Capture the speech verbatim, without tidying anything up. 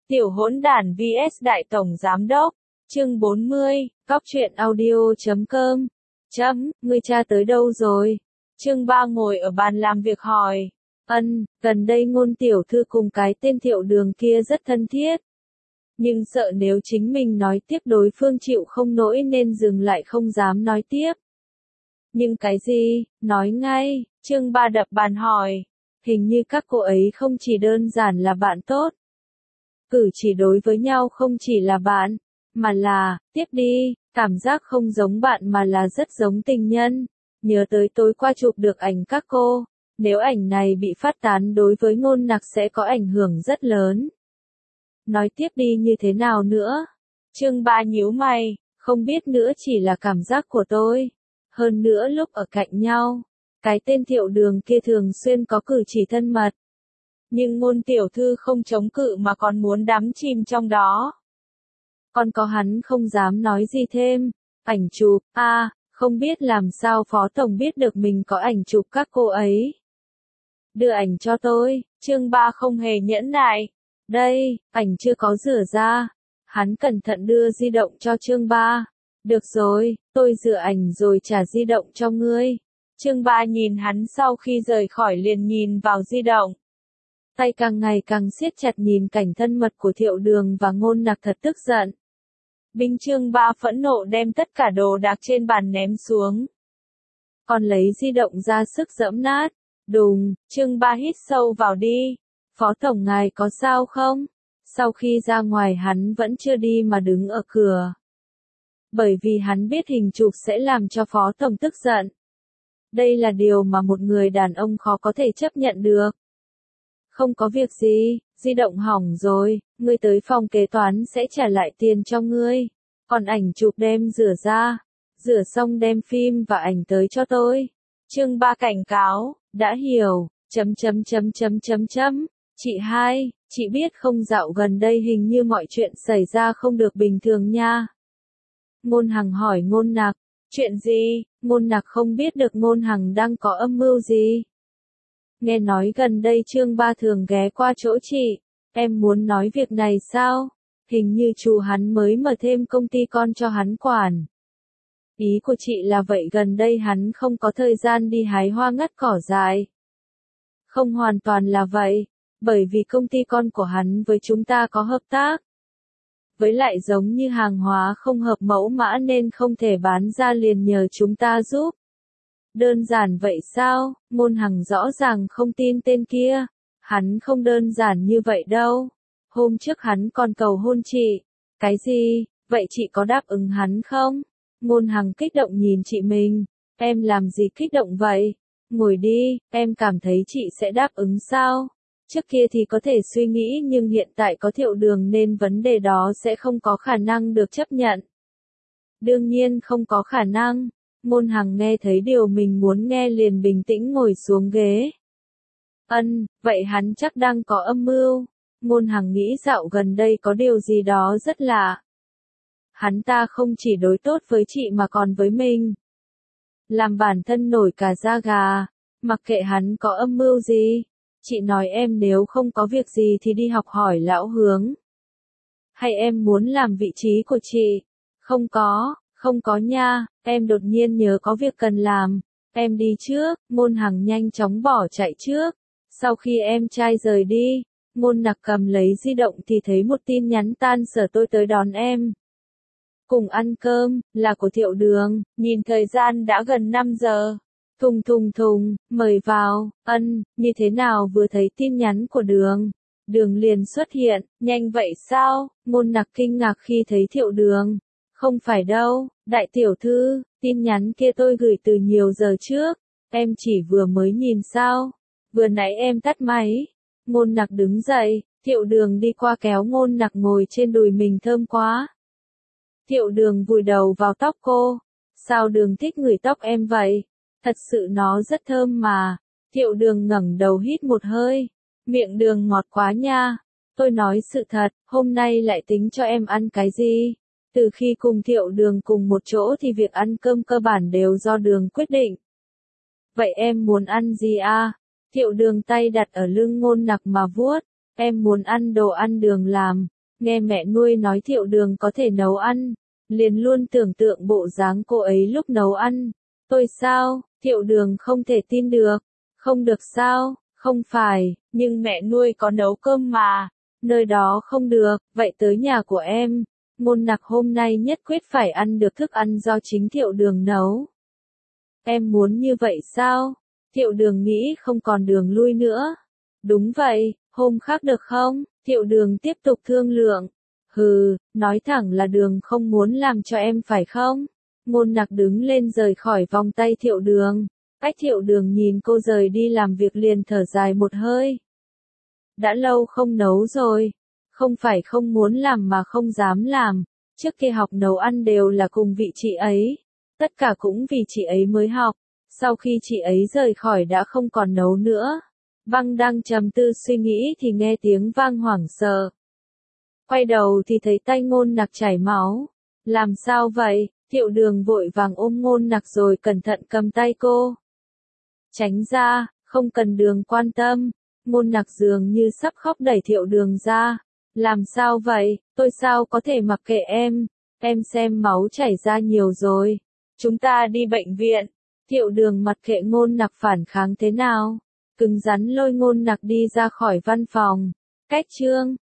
Tiểu hỗn đản vs Đại Tổng Giám Đốc, chương bốn mươi, Cóc truyện audio chấm com, chấm, ngươi cha tới đâu rồi? Chương ba ngồi ở bàn làm việc hỏi, ân, gần đây Ngôn tiểu thư cùng cái tên Thiệu Đường kia rất thân thiết. Nhưng sợ nếu chính mình nói tiếp đối phương chịu không nổi nên dừng lại không dám nói tiếp. Nhưng cái gì, nói ngay, chương ba đập bàn hỏi, hình như các cô ấy không chỉ đơn giản là bạn tốt. Cử chỉ đối với nhau không chỉ là bạn, mà là, tiếp đi, cảm giác không giống bạn mà là rất giống tình nhân. Nhớ tới tối qua chụp được ảnh các cô, nếu ảnh này bị phát tán đối với Ngôn Nặc sẽ có ảnh hưởng rất lớn. Nói tiếp đi như thế nào nữa? Chương ba nhíu mày, không biết nữa chỉ là cảm giác của tôi. Hơn nữa lúc ở cạnh nhau, cái tên Thiệu Đường kia thường xuyên có cử chỉ thân mật. Nhưng Ngôn tiểu thư không chống cự mà còn muốn đắm chìm trong đó. Còn có hắn không dám nói gì thêm. Ảnh chụp, a, à, không biết làm sao Phó Tổng biết được mình có ảnh chụp các cô ấy. Đưa ảnh cho tôi, chương ba không hề nhẫn nại. Đây, ảnh chưa có rửa ra. Hắn cẩn thận đưa di động cho chương ba. Được rồi, tôi rửa ảnh rồi trả di động cho ngươi. Chương ba nhìn hắn sau khi rời khỏi liền nhìn vào di động. Tay càng ngày càng siết chặt nhìn cảnh thân mật của Thiệu Đường và Ngôn Nặc thật tức giận. Binh chương ba phẫn nộ đem tất cả đồ đạc trên bàn ném xuống. Còn lấy di động ra sức giẫm nát. Đùng, chương ba hít sâu vào đi. Phó Tổng ngài có sao không? Sau khi ra ngoài hắn vẫn chưa đi mà đứng ở cửa. Bởi vì hắn biết hình chụp sẽ làm cho Phó Tổng tức giận. Đây là điều mà một người đàn ông khó có thể chấp nhận được. Không có việc gì, di động hỏng rồi, ngươi tới phòng kế toán sẽ trả lại tiền cho ngươi. Còn ảnh chụp đem rửa ra, rửa xong đem phim và ảnh tới cho tôi. Chương ba cảnh cáo, đã hiểu, chấm chấm chấm chấm chấm chấm. Chị hai, chị biết không dạo gần đây hình như mọi chuyện xảy ra không được bình thường nha. Ngôn Hằng hỏi Ngôn Nặc, chuyện gì? Ngôn Nặc không biết được Ngôn Hằng đang có âm mưu gì. Nghe nói gần đây chương ba thường ghé qua chỗ chị, em muốn nói việc này sao? Hình như chú hắn mới mở thêm công ty con cho hắn quản. Ý của chị là vậy gần đây hắn không có thời gian đi hái hoa ngắt cỏ dại. Không hoàn toàn là vậy, bởi vì công ty con của hắn với chúng ta có hợp tác. Với lại giống như hàng hóa không hợp mẫu mã nên không thể bán ra liền nhờ chúng ta giúp. Đơn giản vậy sao? Ngôn Hằng rõ ràng không tin tên kia. Hắn không đơn giản như vậy đâu. Hôm trước hắn còn cầu hôn chị. Cái gì? Vậy chị có đáp ứng hắn không? Ngôn Hằng kích động nhìn chị mình. Em làm gì kích động vậy? Ngồi đi, em cảm thấy chị sẽ đáp ứng sao? Trước kia thì có thể suy nghĩ nhưng hiện tại có Thiệu Đường nên vấn đề đó sẽ không có khả năng được chấp nhận. Đương nhiên không có khả năng. Ngôn Hằng nghe thấy điều mình muốn nghe liền bình tĩnh ngồi xuống ghế. Ân, vậy hắn chắc đang có âm mưu. Ngôn Hằng nghĩ dạo gần đây có điều gì đó rất lạ. Hắn ta không chỉ đối tốt với chị mà còn với mình. Làm bản thân nổi cả da gà. Mặc kệ hắn có âm mưu gì. Chị nói em nếu không có việc gì thì đi học hỏi lão Hướng. Hay em muốn làm vị trí của chị? Không có, không có nha, em đột nhiên nhớ có việc cần làm. Em đi trước, Ngôn Hằng nhanh chóng bỏ chạy trước. Sau khi em trai rời đi, Ngôn Nặc cầm lấy di động thì thấy một tin nhắn tan sở tôi tới đón em. Cùng ăn cơm, là của Thiệu Đường, nhìn thời gian đã gần năm giờ. Thùng thùng thùng, mời vào, ân, như thế nào vừa thấy tin nhắn của Đường. Đường liền xuất hiện, nhanh vậy sao? Ngôn Nặc kinh ngạc khi thấy Thiệu Đường. Không phải đâu, đại tiểu thư, tin nhắn kia tôi gửi từ nhiều giờ trước. Em chỉ vừa mới nhìn sao? Vừa nãy em tắt máy. Ngôn Nặc đứng dậy, Thiệu Đường đi qua kéo Ngôn Nặc ngồi trên đùi mình thơm quá. Thiệu Đường vùi đầu vào tóc cô. Sao Đường thích ngửi tóc em vậy? Thật sự nó rất thơm mà. Thiệu Đường ngẩng đầu hít một hơi. Miệng Đường ngọt quá nha. Tôi nói sự thật, hôm nay lại tính cho em ăn cái gì? Từ khi cùng Thiệu Đường cùng một chỗ thì việc ăn cơm cơ bản đều do Đường quyết định. Vậy em muốn ăn gì à? Thiệu Đường tay đặt ở lưng Ngôn Nặc mà vuốt. Em muốn ăn đồ ăn Đường làm. Nghe mẹ nuôi nói Thiệu Đường có thể nấu ăn, liền luôn tưởng tượng bộ dáng cô ấy lúc nấu ăn. Tôi sao? Thiệu Đường không thể tin được. Không được sao? Không phải, nhưng mẹ nuôi có nấu cơm mà. Nơi đó không được, vậy tới nhà của em. Ngôn Nặc hôm nay nhất quyết phải ăn được thức ăn do chính Thiệu Đường nấu. Em muốn như vậy sao? Thiệu Đường nghĩ không còn đường lui nữa. Đúng vậy, hôm khác được không? Thiệu Đường tiếp tục thương lượng. Hừ, nói thẳng là Đường không muốn làm cho em phải không? Ngôn Nặc đứng lên rời khỏi vòng tay Thiệu Đường. Cách Thiệu Đường nhìn cô rời đi làm việc liền thở dài một hơi. Đã lâu không nấu rồi. Không phải không muốn làm mà không dám làm. Trước kia học nấu ăn đều là cùng vị chị ấy. Tất cả cũng vì chị ấy mới học. Sau khi chị ấy rời khỏi đã không còn nấu nữa. Băng đang trầm tư suy nghĩ thì nghe tiếng vang hoảng sợ. Quay đầu thì thấy tay Ngôn Nặc chảy máu. Làm sao vậy? Thiệu Đường vội vàng ôm Ngôn Nặc rồi cẩn thận cầm tay cô. Tránh ra, không cần Đường quan tâm. Ngôn Nặc dường như sắp khóc đẩy Thiệu Đường ra. Làm sao vậy? Tôi sao có thể mặc kệ em? Em xem máu chảy ra nhiều rồi. Chúng ta đi bệnh viện. Thiệu Đường mặc kệ Ngôn Nặc phản kháng thế nào. Cứng rắn lôi Ngôn Nặc đi ra khỏi văn phòng. Cách chương